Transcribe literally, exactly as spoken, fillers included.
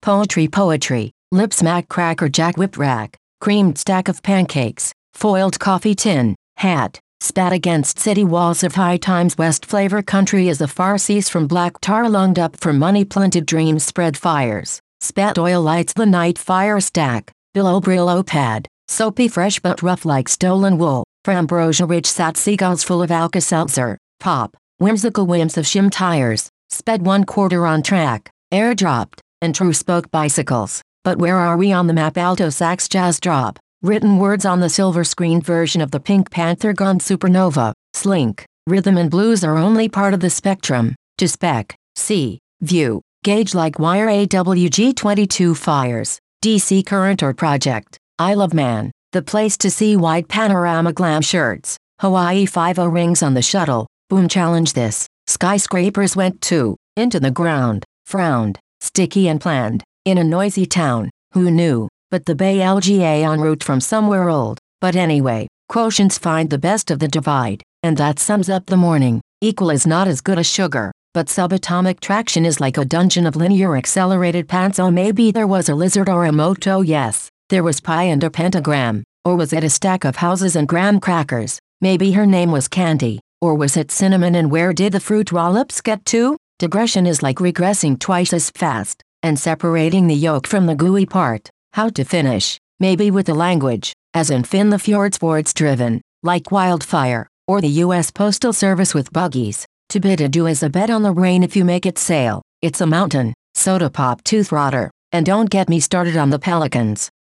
Poetry poetry, lip smack cracker jack whip rack, creamed stack of pancakes, foiled coffee tin, hat, spat against city walls of High Times West flavor country as the far seas from black tar lunged up for money planted dreams spread fires, spat oil lights the night fire stack, billow Brillo pad, soapy fresh but rough like stolen wool, for ambrosia rich sat seagulls full of Alka-Seltzer, pop, whimsical whims of shim tires, sped one quarter on track, air dropped, and true spoke bicycles, but where are we on the map alto sax jazz drop, written words on the silver screen version of the Pink Panther gone supernova, slink, rhythm and blues are only part of the spectrum, to spec, see, view, gauge like wire A W G twenty-two fires, D C current or project, Isle of Man, the place to see wide panorama glam shirts, Hawaii five-oh rings on the shuttle, boom challenge this, skyscrapers went to, into the ground, frowned, sticky and planned, in a noisy town, who knew? But the Bay L G A en route from somewhere old, but anyway, quotients find the best of the divide, and that sums up the morning, equal is not as good as sugar, but subatomic traction is like a dungeon of linear accelerated pants. Oh, maybe there was a lizard or a moto, yes, there was pie and a pentagram, or was it a stack of houses and graham crackers, maybe her name was Candy, or was it cinnamon and where did the fruit rollops get to? Digression is like regressing twice as fast, and separating the yolk from the gooey part. How to finish, maybe with the language, as in Finn the Fjords Fords driven, like wildfire, or the U S Postal Service with buggies. To bid adieu is a bet on the rain if you make it sail, it's a mountain, soda pop tooth rotter, and don't get me started on the Pelicans.